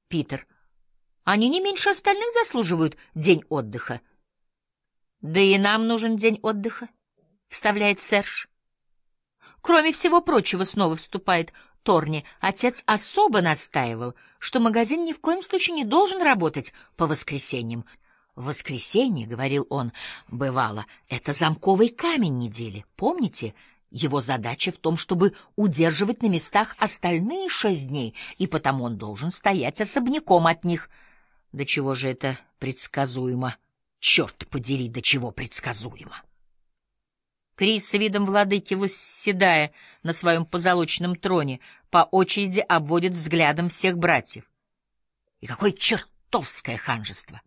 Питер. Они не меньше остальных заслуживают день отдыха. Да и нам нужен день отдыха, вставляет Серж. Кроме всего прочего, снова вступает Торни. Отец особо настаивал, что магазин ни в коем случае не должен работать по воскресеньям. В воскресенье, — говорил он, — бывало, это замковый камень недели. Помните? Его задача в том, чтобы удерживать на местах остальные 6 дней, и потому он должен стоять особняком от них. До чего же это предсказуемо? Черт подери, до чего предсказуемо! Крис с видом владыки, восседая на своем позолоченном троне, по очереди обводит взглядом всех братьев. И какое чертовское ханжество!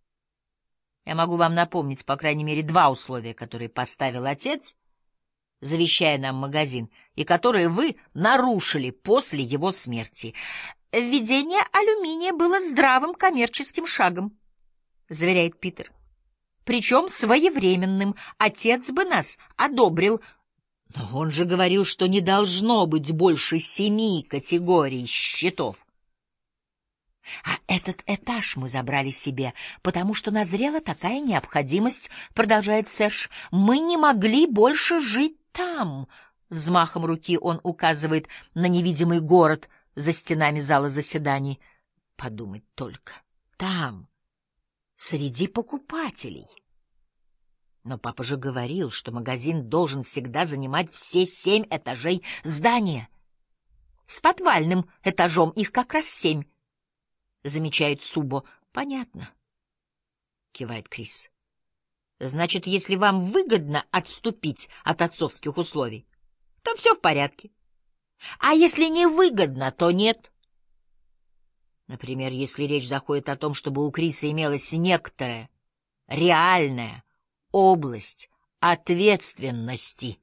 Я могу вам напомнить, по крайней мере, 2 условия, которые поставил отец, завещая нам магазин, и которые вы нарушили после его смерти. Введение алюминия было здравым коммерческим шагом, заверяет Питер. Причем своевременным. Отец бы нас одобрил. Но он же говорил, что не должно быть больше 7 категорий счетов. А этот этаж мы забрали себе, потому что назрела такая необходимость, продолжает Серж. Мы не могли больше жить там. Взмахом руки он указывает на невидимый город за стенами зала заседаний. Подумать только. Там, среди покупателей. Но папа же говорил, что магазин должен всегда занимать все 7 этажей здания. С подвальным этажом их как раз 7. Замечает Субо. Понятно, кивает Крис. Значит, если вам выгодно отступить от отцовских условий, то все в порядке. А если не выгодно, то нет. Например, если речь заходит о том, чтобы у Криса имелась некоторая реальная область ответственности.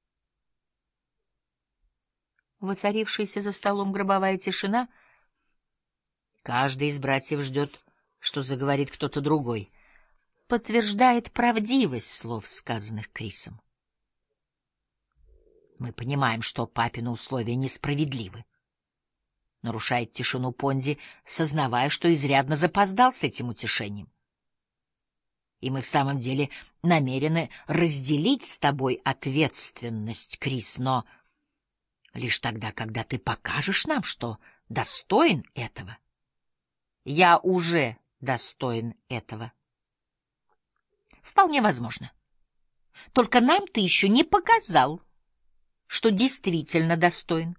Воцарившаяся за столом гробовая тишина. Каждый из братьев ждет, что заговорит кто-то другой. Подтверждает правдивость слов, сказанных Крисом. Мы понимаем, что папины условия несправедливы. Нарушает тишину Понди, сознавая, что изрядно запоздал с этим утешением. И мы в самом деле намерены разделить с тобой ответственность, Крис, но лишь тогда, когда ты покажешь нам, что достоин этого. Я уже достоин этого. Вполне возможно. Только нам ты еще не показал, что действительно достоин.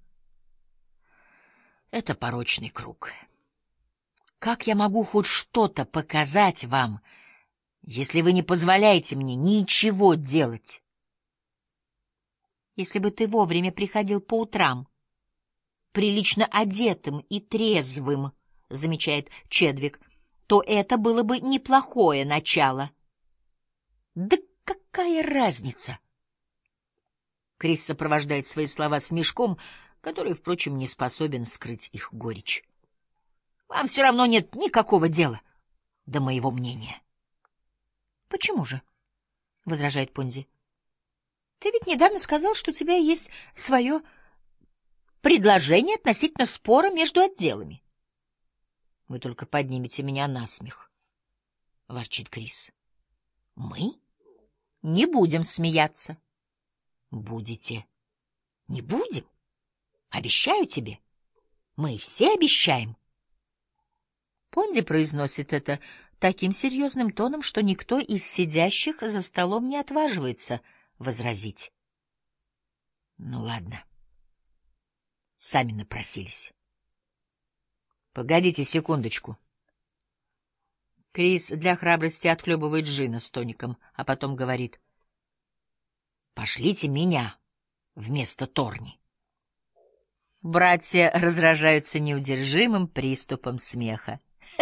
Это порочный круг. Как я могу хоть что-то показать вам, если вы не позволяете мне ничего делать? Если бы ты вовремя приходил по утрам, прилично одетым и трезвым, замечает Чедвик, то это было бы неплохое начало. Да какая разница? Крис сопровождает свои слова смешком, который, впрочем, не способен скрыть их горечь. Вам все равно нет никакого дела до моего мнения. Почему же? — возражает Понди. — Ты ведь недавно сказал, что у тебя есть свое предложение относительно спора между отделами. — Вы только поднимете меня на смех, — ворчит Крис. — Мы не будем смеяться. — Будете. — Не будем. Обещаю тебе. Мы все обещаем. Понди произносит это таким серьезным тоном, что никто из сидящих за столом не отваживается возразить. Ну ладно. Сами напросились. Погодите секундочку. Крис для храбрости отхлебывает джина с тоником, а потом говорит: пошлите меня вместо Торни. Братья разражаются неудержимым приступом смеха.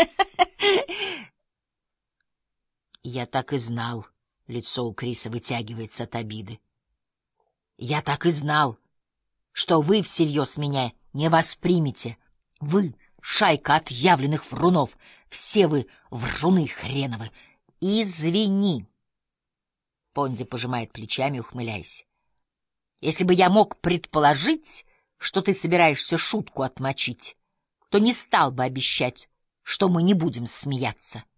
Я так и знал, лицо у Криса вытягивается от обиды. Я так и знал, что вы всерьез меня не воспримете. Вы — шайка отъявленных врунов, все вы вруны хреновы. Извини. Понди пожимает плечами, ухмыляясь. Если бы я мог предположить, что ты собираешься шутку отмочить, то не стал бы обещать, что мы не будем смеяться.